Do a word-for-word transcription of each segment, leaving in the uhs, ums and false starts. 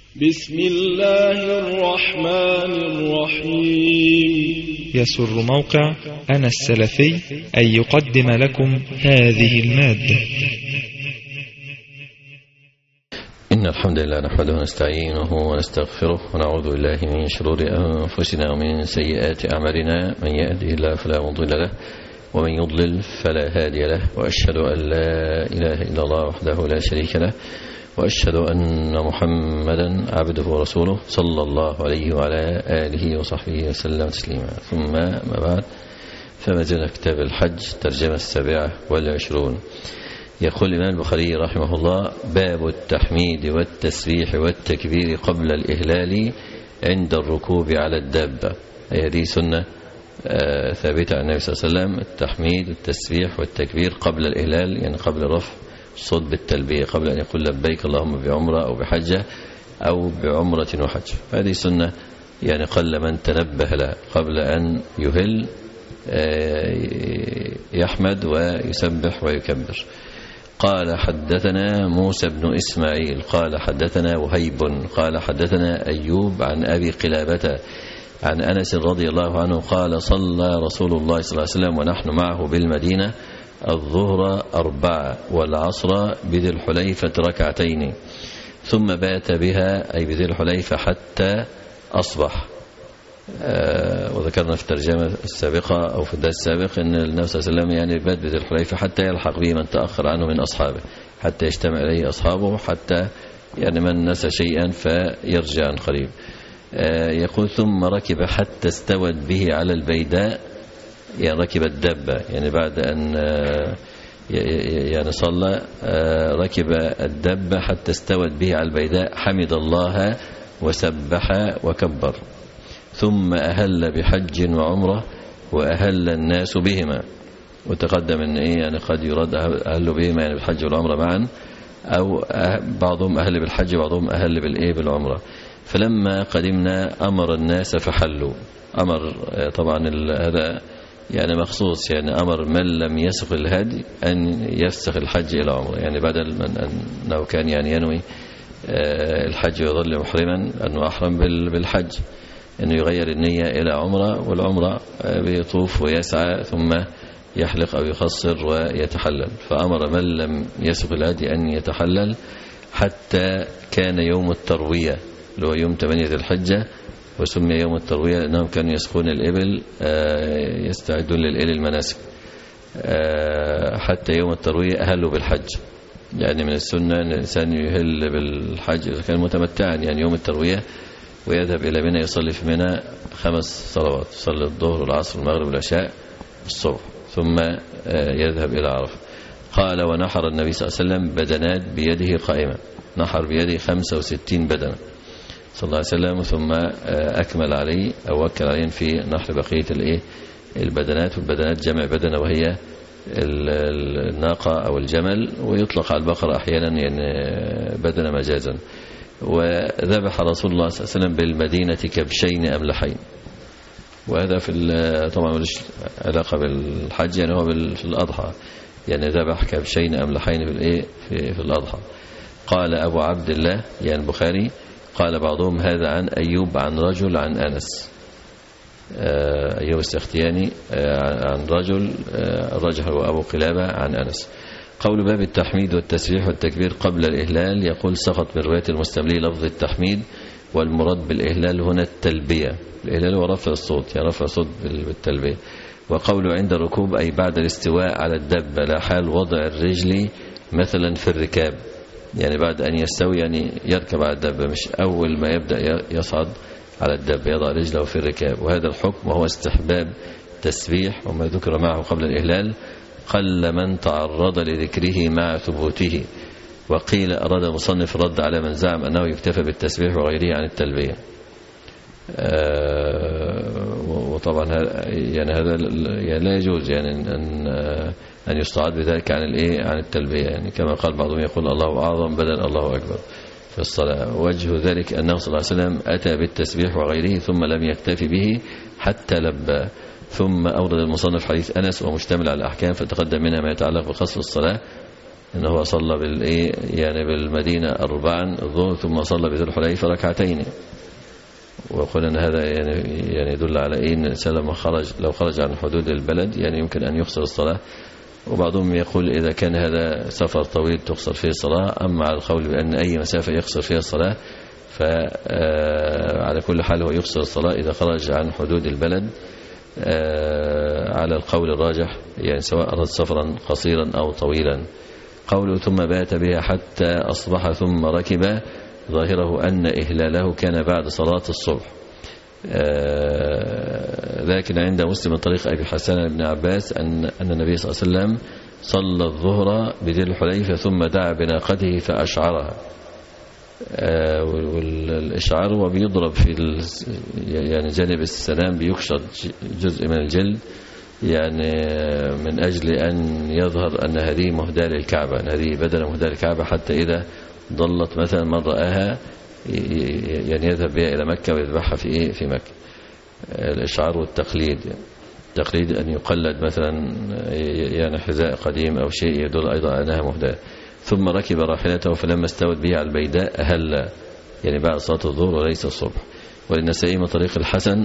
بسم الله الرحمن الرحيم. يسر موقع أنا السلفي أن يقدم لكم هذه المادة. إن الحمد لله نحمده ونستعينه ونستغفره ونعوذ بالله من شرور أنفسنا ومن سيئات أعمالنا، من يهده الله فلا مضل له ومن يضلل فلا هادي له، وأشهد أن لا إله إلا الله وحده لا شريك له، وأشهد أن محمدا عبده ورسوله صلى الله عليه وعلى آله وصحبه وسلم تسليما. ثم ما بعد، فما زلنا كتاب الحج ترجمة السابعة والعشرون. يقول الإمام البخاري رحمه الله: باب التحميد والتسبيح والتكبير قبل الإهلال عند الركوب على الدابة. هذه سنة آه ثابتة عن النبي صلى الله عليه وسلم، التحميد والتسبيح والتكبير قبل الإهلال، يعني قبل رفع الصوت بالتلبية، قبل أن يقول لبيك اللهم بعمرة أو بحجة أو بعمرة وحج. هذه سنة يعني قل من تنبه لها قبل أن يهل يحمد ويسبح ويكبر. قال حدثنا موسى بن إسماعيل قال حدثنا وهيب قال حدثنا أيوب عن أبي قلابة عن أنس رضي الله عنه قال: صلى رسول الله صلى الله عليه وسلم ونحن معه بالمدينة الظهر أربعة والعصر بذي الحليفة ركعتين، ثم بات بها أي بذي الحليفة حتى أصبح. آه وذكرنا في الترجمة السابقة أو في الدرس السابق أن النبي صلى الله عليه وسلم يعني بات بذي الحليفة حتى يلحق به من تأخر عنه من أصحابه، حتى يجتمع إليه أصحابه، حتى يعني من نسى شيئا فيرجع عن قريب. آه يقول: ثم ركب حتى استوت به على البيداء، يعني ركب الدابة، يعني بعد أن يعني صلى ركب الدابة حتى استوت به على البيداء، حمد الله وسبح وكبر، ثم أهل بحج وعمرة وأهل الناس بهما. وتقدم أن إيه يعني قد يراد أهل بهما يعني بالحج والعمرة معا، أو بعضهم أهل بالحج وبعضهم أهل بالإيه بالعمرة. فلما قدمنا أمر الناس فحلوا. أمر طبعا هذا يعني مخصوص، يعني أمر من لم يسق الهدي أن يفسخ الحج إلى عمره، يعني بدل من أنه كان يعني ينوي الحج ويظل محرما أنه أحرم بالحج، أنه يغير النية إلى عمره، والعمرة بيطوف ويسعى ثم يحلق أو يخصر ويتحلل. فأمر من لم يسق الهدي أن يتحلل حتى كان يوم التروية اللي هو يوم ثمانية ذي الحجة، وسمي يوم التروية لأنهم كانوا يسقون الإبل يستعدون للإبل المناسك. حتى يوم التروية أهلوا بالحج، يعني من السنة أن الإنسان يهل بالحج إذا كان متمتعا، يعني يوم التروية ويذهب إلى منى يصلي في منى خمس صلوات، يصلي الظهر والعصر والمغرب والعشاء والصبح، ثم يذهب إلى عرفة. قال: ونحر النبي صلى الله عليه وسلم بدنات بيده قائمة، نحر بيده خمسة وستين بدنة صلى الله عليه وسلم، ثم أكمل عليه أو وكل عليه في نحر بقية الإيه البدنات. والبدنات جمع بدنة وهي الناقة أو الجمل، ويطلق على البقرة أحيانا يعني بدنة مجازا. وذبح رسول الله صلى الله عليه وسلم بالمدينة كبشين أملحين، وهذا في طبعا ملوش علاقة بالحج، يعني هو في الأضحى، يعني ذبح كبشين أملحين في الإيه في, في الأضحى. قال أبو عبد الله يعني البخاري: قال بعضهم هذا عن أيوب عن رجل عن أنس. أيوب السختياني عن رجل رجح وأبو قلابة عن أنس. قول باب التحميد والتسبيح والتكبير قبل الإهلال، يقول: سقط من رواية المستملي لفظ التحميد، والمراد بالإهلال هنا التلبية. الإهلال هو رفع الصوت، يعني رفع الصوت بالتلبية. وقوله عند الركوب أي بعد الاستواء على الدابة، لا حال وضع الرجل مثلا في الركاب، يعني بعد أن يستوي يعني يركب على الدابة، مش أول ما يبدأ يصعد على الدابة يضع رجله في الركاب. وهذا الحكم وهو استحباب تسبيح وما ذكر معه قبل الإهلال، قل من تعرض لذكره مع ثبوته. وقيل أراد مصنف رد على من زعم أنه يكتفى بالتسبيح وغيره عن التلبية. وطبعا يعني هذا يعني لا يجوز يعني أن أن يستعاد بذلك عن الإيه عن التلبية، يعني كما قال بعضهم يقول الله أعظم بدل الله أكبر في الصلاة. وجه ذلك أنه صلى الله عليه وسلم أتى بالتسبيح وغيره ثم لم يكتفي به حتى لبى. ثم أورد المصنف حديث أنس ومشتمل على الأحكام، فتقدم منها ما يتعلق بقصر الصلاة إن هو صلى بالإيه يعني بالمدينة أربعا الظهر ثم صلى بذي الحليفة ركعتين. وقلنا أن هذا يعني يعني يدل على إيه إن الإنسان لما خرج لو خرج عن حدود البلد يعني يمكن أن يخسر الصلاة. وبعضهم يقول إذا كان هذا سفر طويل تخسر فيه الصلاة. أما على القول بأن أي مسافة يخسر فيها الصلاة فعلى كل حال هو يخسر الصلاة إذا خرج عن حدود البلد على القول الراجح يعني سواء أراد سفرا قصيرا أو طويلا. قوله ثم بات بها حتى أصبح ثم ركب ظاهره أن إهلاله كان بعد صلاة الصبح. لكن عند مسلم من طريق أبي حسن بن عباس أن أن النبي صلى الله عليه وسلم صلى الظهر بذي الحليفة ثم دعا بناقته فأشعرها. والإشعار هو بيضرب في يعني جانب السلام بيكشط جزء من الجلد يعني من أجل أن يظهر أن هذه مهداة للكعبة، أن هذه بدنة مهداة للكعبة، حتى إذا ضلت مثلا من رآها يعني يذهب بها إلى مكة ويذبحها في إيه في مكة. الإشعار والتقليد، التقليد أن يقلد مثلا يعني حذاء قديم أو شيء يدل أيضا أنها مهداة. ثم ركب راحلته فلما استوت به على البيداء أهل يعني بعد صلاة الظهر وليس الصبح. وللنسائي من طريق الحسن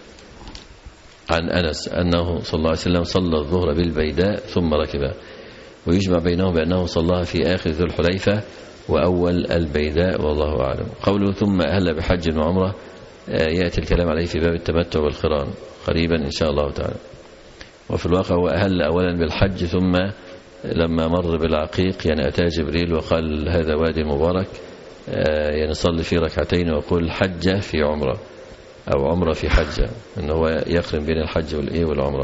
عن أنس أنه صلى الله عليه وسلم صلى الظهر بالبيداء ثم ركب. ويجمع بينهم بأنه صلاها في آخر ذو الحليفة وأول البيداء والله أعلم. قوله ثم أهل بحج وعمرة يأتي الكلام عليه في باب التمتع والقران قريبا إن شاء الله تعالى. وفي الواقع هو أهل أولا بالحج ثم لما مر بالعقيق يعني أتى جبريل وقال هذا وادي مبارك يعني صلي فيه ركعتين ويقول حجة في عمرة أو عمرة في حجة، أنه هو يقرن بين الحج والإيه والعمرة.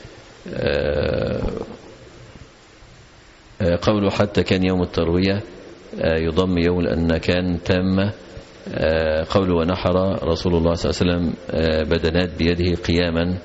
قوله حتى كان يوم التروية يضم يوم لأن كان تامة. قوله ونحر رسول الله صلى الله عليه وسلم بدنات بيده قياما،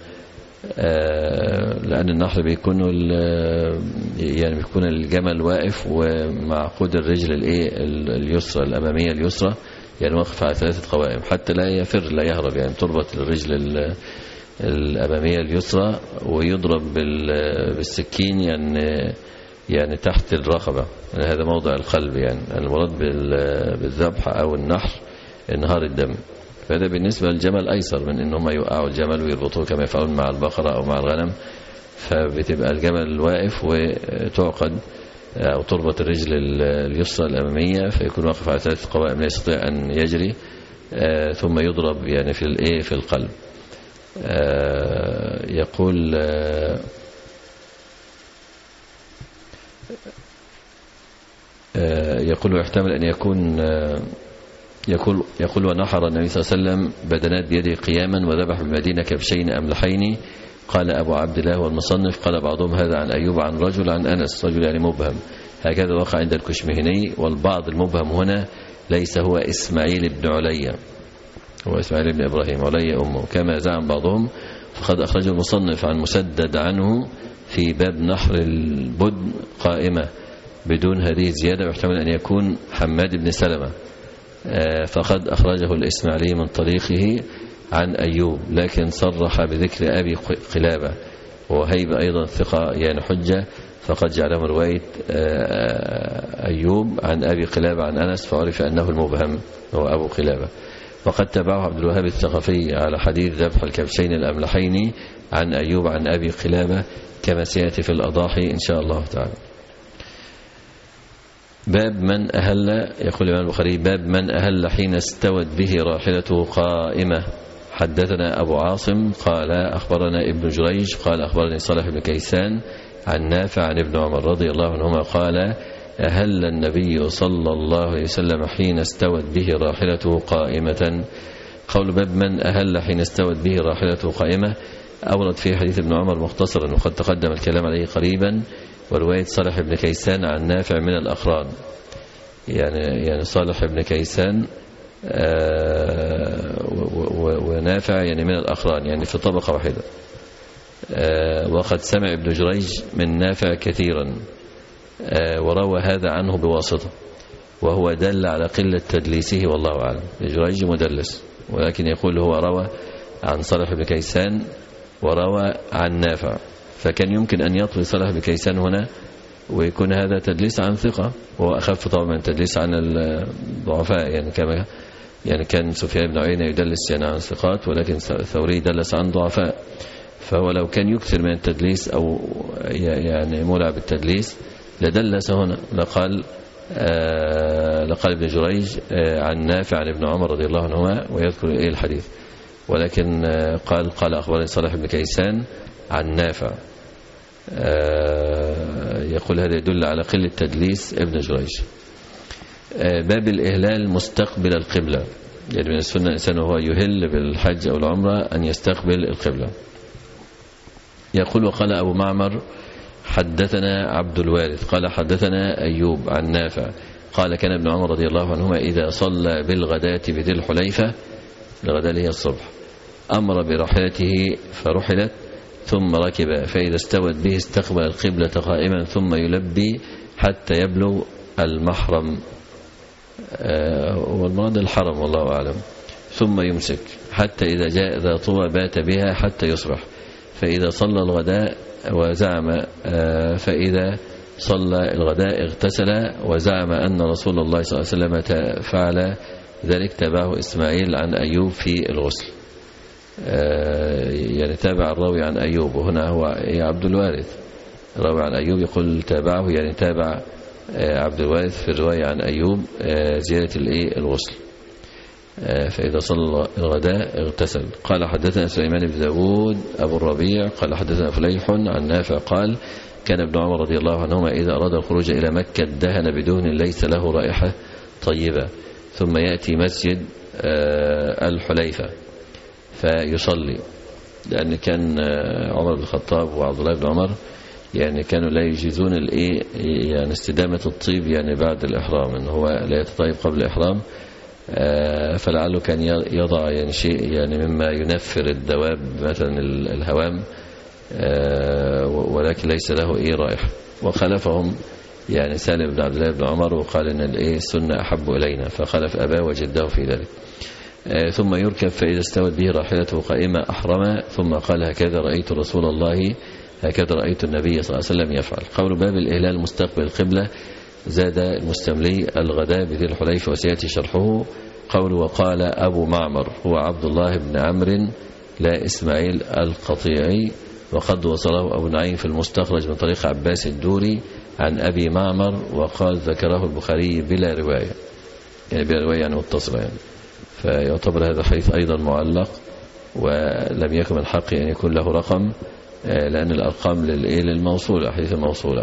لأن النحر بيكون يعني بيكون الجمل واقف ومعقود الرجل الايه اليسرى الأمامية اليسرى يعني واقف على ثلاثة قوائم حتى لا يفر لا يهرب، يعني تربط الرجل الأمامية اليسرى ويضرب بالسكين يعني يعني تحت الرقبة، يعني هذا موضع القلب، يعني المراد بالذبح أو النحر انهار الدم. فهذا بالنسبة للجمل أيسر من إنهم يوقعوا الجمل ويربطوه كما يفعلون مع البقرة أو مع الغنم. فبتبقى الجمل واقف وتعقد أو تربط الرجل اليسرى الأمامية فيكون واقف على ثلاث قوائم لا يستطيع أن يجري، ثم يضرب يعني في الإيه في القلب. يقول يقول يحتمل أن يكون يقول يقول ونحر النبي صلى الله عليه وسلم بدنات بيده قياما وذبح بالمدينة كبشين أملحين. قال أبو عبد الله والمصنف قال بعضهم هذا عن أيوب عن رجل عن أنس، رجل يعني مبهم، هكذا وقع عند الكشمهني. والبعض المبهم هنا ليس هو إسماعيل بن علي، هو إسماعيل بن إبراهيم، علي أمه كما زعم بعضهم. فقد أخرجه المصنف عن مسدد عنه في باب نحر البدن قائمة بدون هذه الزيادة، ويحتمل أن يكون حماد بن سلمة. فقد أخرجه الإسماعيلي من طريقه عن أيوب لكن صرح بذكر أبي قلابة وهيب أيضا ثقة يعني حجة، فقد جعله رواية أيوب عن أبي قلابة عن أنس فعرف أنه المبهم هو أبو قلابة. وقد تبعه عبد الوهاب الثقفي على حديث ذبح الكبشين الأملحين عن أيوب عن أبي قلابة كما سيأتي في الأضاحي إن شاء الله تعالى. باب من أهل، يقول الإمام البخاري باب من أهل حين استوت به راحلته قائمة. حدثنا أبو عاصم قال أخبرنا ابن جريج قال أخبرني صالح بن كيسان عن نافع عن ابن عمر رضي الله عنهما قال أهل النبي صلى الله عليه وسلم حين استوت به راحلته قائمة. قول باب من أهل حين استوت به راحلته قائمة أورد في حديث ابن عمر مختصرا وقد تقدم الكلام عليه قريبا، ورواية صالح بن كيسان عن نافع من الأقران، يعني يعني صالح بن كيسان ونافع يعني من الأقران يعني في طبقة واحدة. وقد سمع ابن جريج من نافع كثيرا وروى هذا عنه بواسطة، وهو دل على قلة تدليسه والله أعلم. ابن جريج مدلس، ولكن يقول هو روى عن صالح بن كيسان وروى عن نافع، فكان يمكن أن يطوي صالح بن كيسان هنا ويكون هذا تدليس عن ثقة، وهو أخف طبعا من التدليس عن الضعفاء، يعني كما يعني كان سفيان بن عيينة يدلس يعني عن ثقات، ولكن ثوري دلس عن ضعفاء. فهو لو كان يكثر من التدليس أو يعني مولع بالتدليس لدلس هنا، لقال آه لقال ابن جريج آه عن نافع عن ابن عمر رضي الله عنهما ويذكر إيه الحديث، ولكن آه قال قال أخبرني صالح بن كيسان عن نافع. آه يقول هذا يدل على قلة تدليس ابن جريج. آه باب الإهلال مستقبل القبلة، يعني من السنة الإنسان وهو يهل بالحج أو العمرة أن يستقبل القبلة. يقول وقال أبو معمر حدثنا عبد الوارث قال حدثنا أيوب عن نافع قال كان ابن عمر رضي الله عنهما إذا صلى بالغداة بذي الحليفة، الغداة هي الصبح، أمر براحلته فرحلت ثم ركب، فإذا استوت به استقبل القبلة قائما ثم يلبي حتى يبلغ المحرم والمراد الحرم والله أعلم، ثم يمسك حتى إذا جاء ذا طوى بات بها حتى يصبح، فإذا صلى الغداء وزعم فإذا صلى الغداء اغتسل وزعم أن رسول الله صلى الله عليه وسلم فعل ذلك، تابعه إسماعيل عن أيوب في الغسل. يعني تابع الراوي عن أيوب، وهنا هو عبد الوارث الراوي عن أيوب يقول تابعه، يعني تابع عبد الوارث في الرواية عن أيوب زيادة الغسل. فإذا صلى الغداء اغتسل. قال حدثنا سليمان بن داود أبو الربيع قال حدثنا فليح عن نافع قال كان ابن عمر رضي الله عنهما إذا أراد الخروج إلى مكة دهن بدهن ليس له رائحة طيبة، ثم يأتي مسجد الحليفة فيصلي، لأن كان عمر بن الخطاب وعبد الله بن عمر يعني كانوا لا يجيزون الايه يعني استدامة الطيب يعني بعد الإحرام، إن هو لا يتطيب قبل الإحرام، فلعله كان يضع يعني شيء يعني مما ينفر الدواب مثلا الهوام، ولكن ليس له ايه رائحة. وخلفهم يعني سالم بن عبد الله بن عمر وقال ان الايه السنة احب الينا، فخلف اباه وجده في ذلك. ثم يركب فاذا استوت به راحلته قائمة احرم، ثم قال هكذا رأيت رسول الله هكذا رأيت النبي صلى الله عليه وسلم يفعل. قول باب الإهلال مستقبل القبلة. زاد المستملي الغداء بذي الحليفة وسيأتي شرحه. قول وقال أبو معمر هو عبد الله بن عمرو لا إسماعيل القطيعي، وقد وصله أبو نعيم في المستخرج من طريق عباس الدوري عن أبي معمر، وقال ذكره البخاري بلا رواية، يعني بلا رواية يعني متصلة يعني، فيعتبر هذا الحديث أيضا معلق، ولم يكن من حقه أن يكون له رقم، لأن الأرقام للموصولة حديث الموصولة،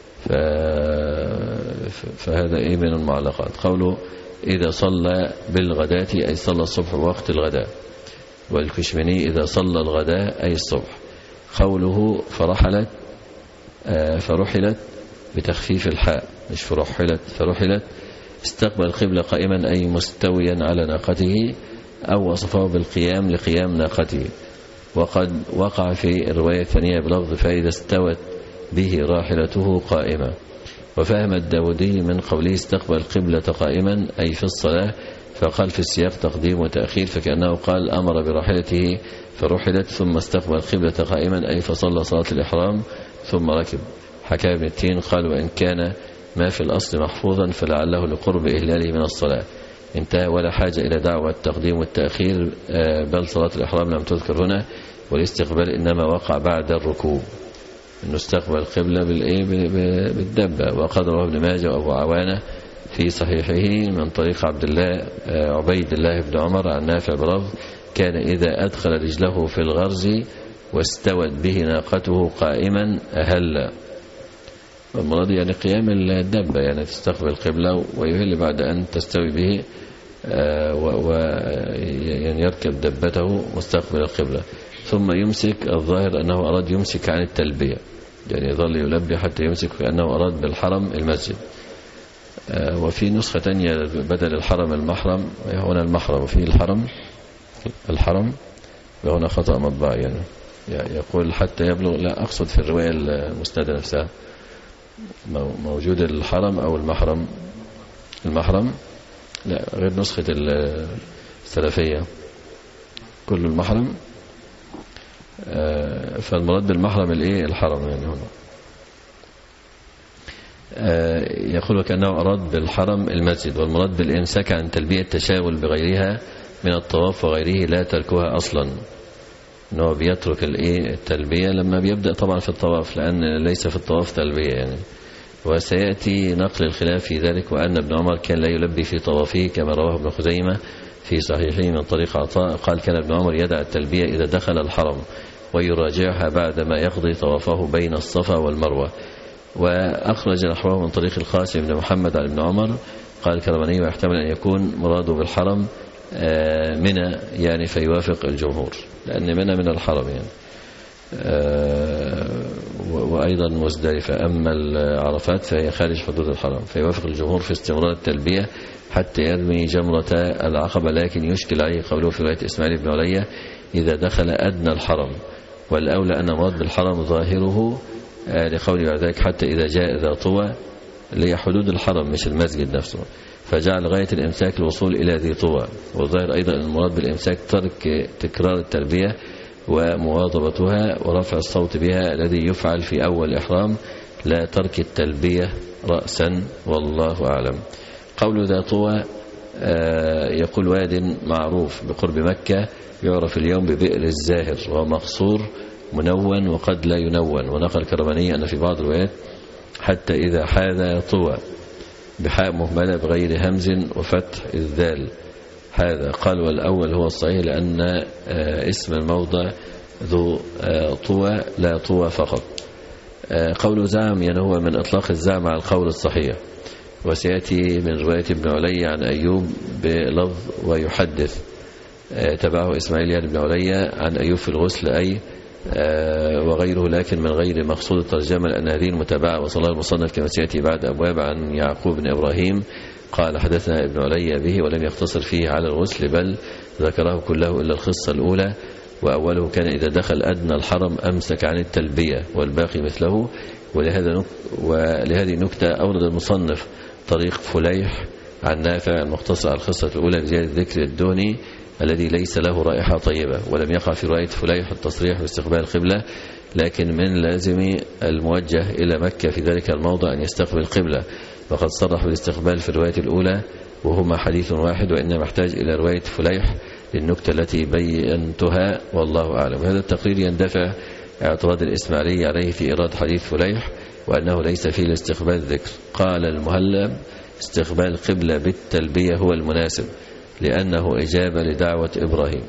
فهذا إيه من المعلقات. قوله إذا صلى بالغداة أي صلى الصبح وقت الغداء، والكشمني إذا صلى الغداء أي الصبح. قوله فرحلت فرحلت بتخفيف الحاء مش فرحلت، فرحلت استقبل القبلة قائما أي مستويا على ناقته، أو وصفه بالقيام لقيام ناقته. وقد وقع في الرواية الثانية بلفظ فإذا استوت به راحلته قائمة. وفهم الداودي من قوله استقبل القبلة قائما أي في الصلاة، فقال في السياق تقديم وتأخير، فكأنه قال أمر براحلته فرحلت ثم استقبل القبلة قائما أي فصلى صلاة الإحرام ثم ركب. حكى ابن التين قال وإن كان ما في الأصل محفوظا فلعله لقرب إهلاله من الصلاة انتهى، ولا حاجة إلى دعوة التقديم والتأخير، بل صلاة الإحرام لم تذكر هنا، والاستقبال إنما وقع بعد الركوب، إنه استقبل القبلة بالدبة. وقد رواه ابن ماجه وأبو عوانة في صحيحه من طريق عبد الله عبيد الله بن عمر عن نافع بلفظ كان إذا أدخل رجله في الغرز واستوت به ناقته قائما أهل. والمراد يعني قيام الدبة، يعني تستقبل القبلة ويهل بعد أن تستوي به، ويعني يركب دبته مستقبل القبلة، ثم يمسك. الظاهر أنه أراد يمسك عن التلبية، يعني يظل يلبي حتى يمسك، كأنه أراد بالحرم المسجد. وفي نسخة تانية بدل الحرم المحرم، هنا المحرم وفي الحرم الحرم، وهنا خطأ مطبع يعني يقول حتى يبلغ، لا أقصد في الرواية المسندة نفسها موجود الحرم أو المحرم، المحرم لا غير نسخة السلفية كل المحرم، فالمراد بالمحرم الايه الحرم يعني هنا. يقول كأنه أراد بالحرم المسجد، والمراد بالإمساك عن تلبية التشاغل بغيرها من الطواف وغيره لا تركها أصلا، أنه بيترك التلبية لما بيبدأ طبعا في الطواف، لأن ليس في الطواف تلبية يعني. وسيأتي نقل الخلاف في ذلك، وأن ابن عمر كان لا يلبي في طوافه كما رواه ابن خزيمة في صحيحه من طريق عطاء قال كان ابن عمر يدع التلبية إذا دخل الحرم ويراجعها بعدما يقضي طوافه بين الصفا والمروة. وأخرج نحوه من طريق القاسم بن محمد عن ابن عمر قال الكرماني ويحتمل أن يكون مراده بالحرم منى يعني فيوافق الجمهور، لأن منى من الحرم يعني. وأيضا مزدلفة، أما العرفات فهي خارج حدود الحرم، فيوافق الجمهور في استمرار التلبية حتى يرمي جمرة العقبة. لكن يشكل عليه قوله في رواية إسماعيل بن علية إذا دخل أدنى الحرم، والأولى أن مراد بالحرم ظاهره لقوله بعد ذلك حتى إذا جاء ذا طوى، اللي هي حدود الحرم مش المسجد نفسه، فجعل غاية الإمساك الوصول إلى ذي طوى. والظاهر أيضا أن المراد بالإمساك ترك تكرار التلبية ومواظبتها ورفع الصوت بها الذي يفعل في أول إحرام، لا ترك التلبية رأسا، والله أعلم. قول ذا طوى يقول واد معروف بقرب مكة يعرف اليوم ببئر الزاهر، وهو مقصور منون وقد لا ينون. ونقل الكرماني أن في بعض الروايات حتى إذا حاذ طوى بحاء مهملة بغير همز وفتح الذال هذا. قال والأول هو الصحيح لأن اسم الموضع ذو طوى لا طوى فقط. قول زعم يعني هو من إطلاق الزعم على القول الصحيح، وسيأتي من رواية ابن علي عن أيوب بلفظ ويحدث، تبعه إسماعيل يعني ابن علي عن أيوب في الغسل أي وغيره، لكن من غير مقصود الترجمة، لأن هذه المتابعة وصلها المصنف كما سيأتي بعد أبواب عن يعقوب بن إبراهيم قال حدثنا ابن علي به، ولم يقتصر فيه على الغسل بل ذكره كله إلا الخصة الأولى. وأوله كان إذا دخل أدنى الحرم أمسك عن التلبية والباقي مثله. ولهذا نك... ولهذه نكتة أورد المصنف طريق فليح عن نافع المختصر على الخصة الأولى بزيادة ذكر الدهني الذي ليس له رائحة طيبة، ولم يقع في رواية فليح التصريح باستقبال القبلة، لكن من لازم الموجه إلى مكة في ذلك الموضع أن يستقبل القبلة، وقد صرح بالاستقبال في الرواية الأولى وهما حديث واحد، وإنما محتاج إلى رواية فليح للنكتة التي بينتها، والله أعلم. هذا التقرير يندفع اعتراض الإسماعيلي عليه في إيراد حديث فليح وأنه ليس فيه الاستقبال ذكر. قال المهلب استقبال القبلة بالتلبية هو المناسب، لأنه إجابة لدعوة إبراهيم،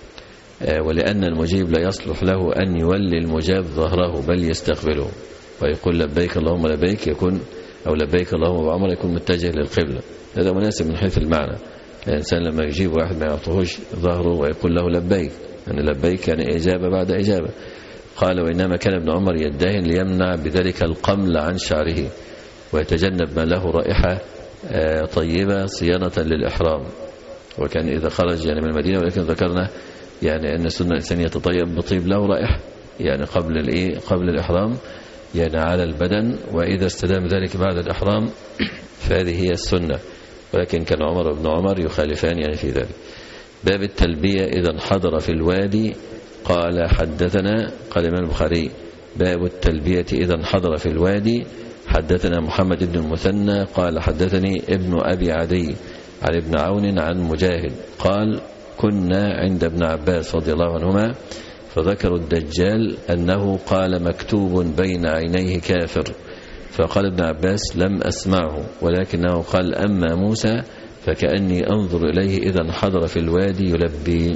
ولأن المجيب لا يصلح له أن يولي المجاب ظهره بل يستقبله ويقول لبيك اللهم لبيك، يكون أو لبيك اللهم بعمر يكون متجه للقبلة. هذا مناسب من حيث المعنى، الإنسان لما يجيب واحد ما يعطوهش ظهره ويقول له لبيك، يعني لبيك يعني إجابة بعد إجابة. قال وإنما كان ابن عمر يدهن ليمنع بذلك القمل عن شعره ويتجنب ما له رائحة طيبة صيانة للإحرام. وكان إذا خرج يعني من المدينة، ولكن ذكرنا يعني أن السنة الإنسان يتطيب بطيب له رائحة يعني قبل الإيه قبل الإحرام يعني على البدن، وإذا استدام ذلك بعد الإحرام فهذه هي السنة، ولكن كان عمر وابن عمر يخالفان يعني في ذلك. باب التلبية إذا انحدر في الوادي. قال حدثنا قال الإمام البخاري باب التلبية إذا انحدر في الوادي. حدثنا محمد بن المثنى قال حدثني ابن أبي عدي عن ابن عون عن مجاهد قال كنا عند ابن عباس رضي الله عنهما فذكروا الدجال أنه قال مكتوب بين عينيه كافر، فقال ابن عباس لم أسمعه، ولكنه قال أما موسى فكأني أنظر إليه إذا انحدر في الوادي يلبي.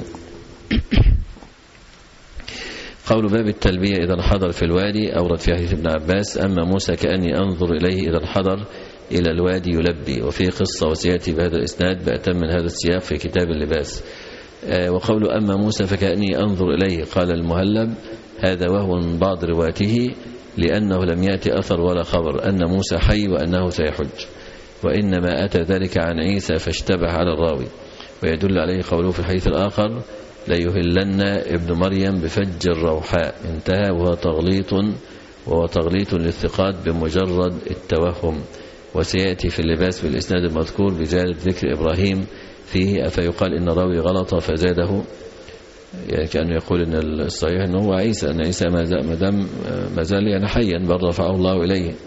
قول باب التلبية إذا انحدر في الوادي أورد في حديث ابن عباس أما موسى كأني أنظر إليه إذا انحدر إلى الوادي يلبي، وفي قصة وسيأتي بهذا الإسناد بأتم من هذا السياق في كتاب اللباس. وقول أما موسى فكأني أنظر إليه قال المهلب هذا وهو من بعض رواته، لأنه لم يأتي أثر ولا خبر أن موسى حي وأنه سيحج، وإنما أتى ذلك عن عيسى فاشتبه على الراوي. ويدل عليه قوله في الحديث الآخر ليهلن ابن مريم بفج الروحاء، انتهى، وهو تغليط وهو تغليط للثقات بمجرد التوهم. وسيأتي في اللباس بالإسناد المذكور بزيادة ذكر إبراهيم فيه، أفيقال إن راوي غلط فزاده، يعني كأنه يقول إن الصحيح أنه هو عيسى، أن عيسى ما دام ما زال يعني حيا بل رفعه الله إليه،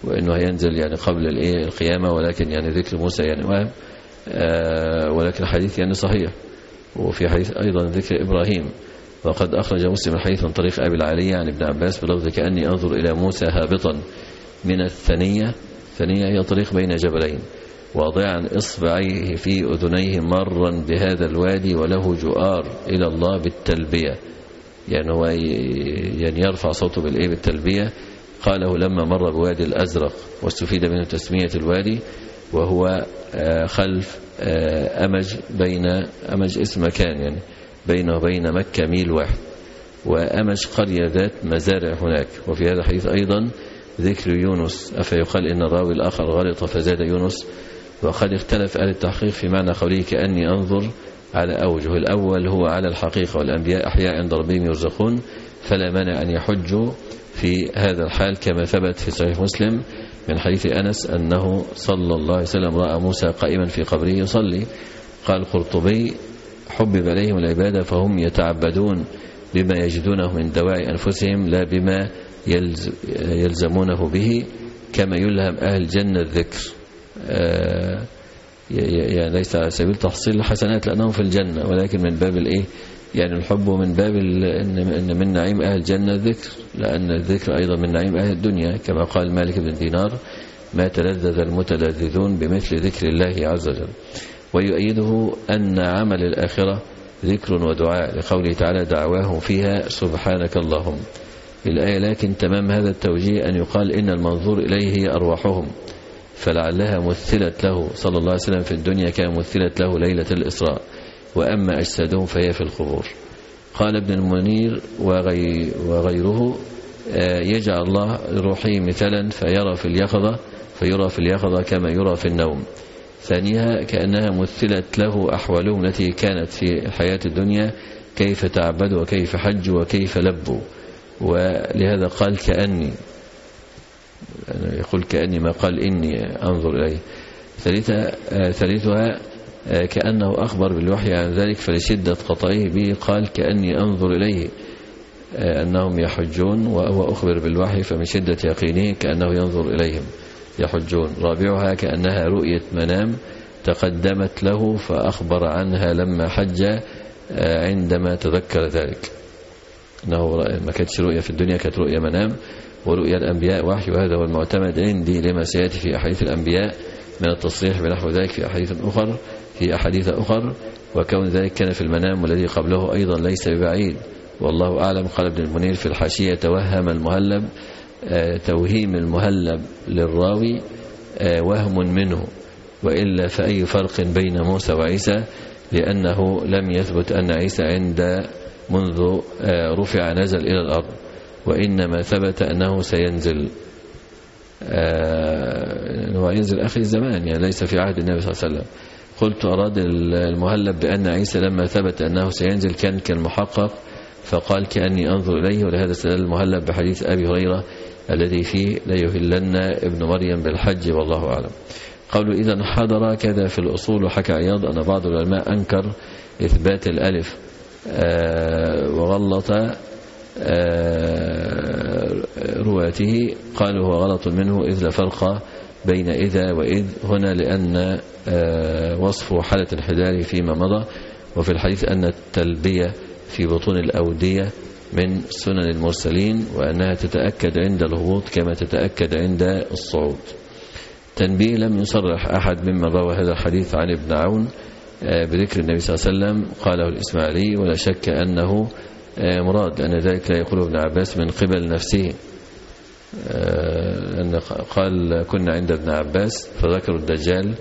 وأنه هينزل يعني قبل الإيه القيامة، ولكن يعني ذكر موسى يعني وهم، ولكن الحديث يعني صحيح. وفي حديث أيضا ذكر إبراهيم، وقد أخرج مسلم الحديث من طريق أبي العالية عن ابن عباس بلفظ كأني أنظر إلى موسى هابطا من الثنية. الثنية هي طريق بين جبلين، واضعا إصبعيه في أذنيه مرا بهذا الوادي وله جؤار إلى الله بالتلبية، يعني هو يعني يرفع صوته بالإيه بالتلبية. قاله لما مر بوادي الأزرق، واستفيد منه تسمية الوادي، وهو خلف أمج، بين أمج اسم مكان يعني بينه وبين مكة ميل واحد، وأمج قرية ذات مزارع هناك. وفي هذا الحديث أيضا ذكر يونس، أفيقال إن الراوي الآخر غلط فزاد يونس. وقد اختلف أهل التحقيق في معنى قوله كأني أنظر على أوجه. الأول هو على الحقيقة، والأنبياء أحياء عند ربهم يرزقون، فلا مانع أن يحجوا في هذا الحال، كما ثبت في صحيح مسلم من حديث أنس أنه صلى الله عليه وسلم رأى موسى قائما في قبره يصلي. قال القرطبي حبب إليهم العبادة فهم يتعبدون بما يجدونه من دواعي أنفسهم لا بما يلزمونه به، كما يلهم أهل الجنة الذكر، يعني ليس على سبيل تحصيل الحسنات لأنهم في الجنة، ولكن من باب الإيه يعني الحب، ومن باب إن من نعيم أهل الجنة الذكر، لأن الذكر أيضا من نعيم أهل الدنيا، كما قال مالك بن دينار ما تلذذ المتلذذون بمثل ذكر الله عز وجل. ويؤيده أن عمل الآخرة ذكر ودعاء، لقوله تعالى دعواهم فيها سبحانك اللهم الآية. لكن تمام هذا التوجيه أن يقال إن المنظور إليه هي أرواحهم، فلعلها مثلت له صلى الله عليه وسلم في الدنيا كان مثلت له ليلة الإسراء، وأما أجسادهم فهي في القبور. قال ابن المنير وغي وغيره يجعل الله روحه مثلا فيرى في اليقظة فيرى في اليقظة كما يرى في النوم. ثانيها كأنها مثلت له أحوالهم التي كانت في الحياة الدنيا، كيف تعبدوا وكيف حجوا وكيف لبوا، ولهذا قال كأني، يقول كأني ما قال إني أنظر إليه. ثالثها كأنه أخبر بالوحي عن ذلك، فلشدة قطعه به قال كأني أنظر إليه أنهم يحجون، وهو أخبر بالوحي فمن شدة يقينه كأنه ينظر إليهم يحجون. رابعها كأنها رؤية منام تقدمت له فأخبر عنها لما حج عندما تذكر ذلك، أنه ما كانتش رؤية في الدنيا، كانت رؤية منام، ورؤيا الأنبياء وحي، وهذا هو المعتمد عندي لما سيأتي في أحاديث الأنبياء من التصريح بنحو ذلك في أحاديث أخر في أحاديث أخر وكون ذلك كان في المنام، والذي قبله أيضا ليس ببعيد، والله أعلم. قال ابن المنير في الحاشية توهم المهلب، توهيم المهلب للراوي وهم منه، وإلا فأي فرق بين موسى وعيسى، لأنه لم يثبت أن عيسى عند منذ رفع نزل إلى الأرض، وإنما ثبت أنه سينزل، أنه ينزل آخر الزمان، يعني ليس في عهد النبي صلى الله عليه وسلم. قلت أراد المهلب بأن عيسى لما ثبت أنه سينزل كان كالمحقق، فقال كأني أنظر إليه، ولهذا استدل المهلب بحديث أبي هريرة الذي فيه ليهلن ابن مريم بالحج، والله أعلم. قالوا إذا حضر كذا في الأصول. وحكى عياض أن بعض العلماء أنكر إثبات الألف وغلط رواته، قالوا هو غلط منه إذ لا فرق بين إذا وإذ هنا، لأن وصفه حالة انحداره فيما مضى. وفي الحديث أن التلبية في بطون الأودية من سنن المرسلين، وأنها تتأكد عند الهبوط كما تتأكد عند الصعود. تنبيه: لم يصرح أحد ممن روى هذا الحديث عن ابن عون بذكر النبي صلى الله عليه وسلم، قاله الإسماعيلي، ولا شك أنه مراد، لأن ذلك لا يقوله ابن عباس من قبل نفسه، أن قال كنا عند ابن عباس فذكروا الدجال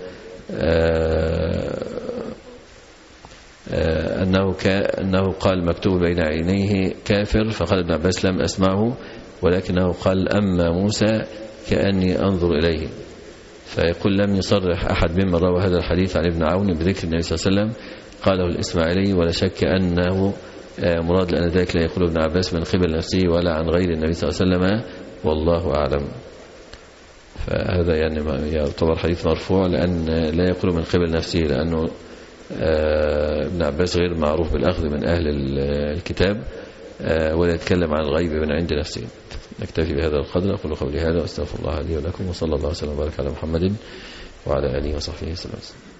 أنه, أنه قال مكتوب بين عينيه كافر، فقال ابن عباس لم أسمعه، ولكنه قال أما موسى كأني أنظر إليه. فيقول لم يصرح أحد ممن روى هذا الحديث عن ابن عون بذكر النبي صلى الله عليه وسلم، قاله الإسماعيلي، ولا شك أنه مراد، لأن ذلك لا يقول ابن عباس من قبل نفسه ولا عن غير النبي صلى الله عليه وسلم، والله أعلم. فهذا يعني يعتبر حديث مرفوع، لأن لا يقول من قبل نفسه، لأنه ابن عباس غير معروف بالأخذ من أهل الكتاب، ولا يتكلم عن الغيب من عند نفسه. نكتفي بهذا القدر. أقول قولي هذا وأستغفر الله لي ولكم، وصلى الله وسلم وبارك على محمد وعلى آله وصحبه وسلم.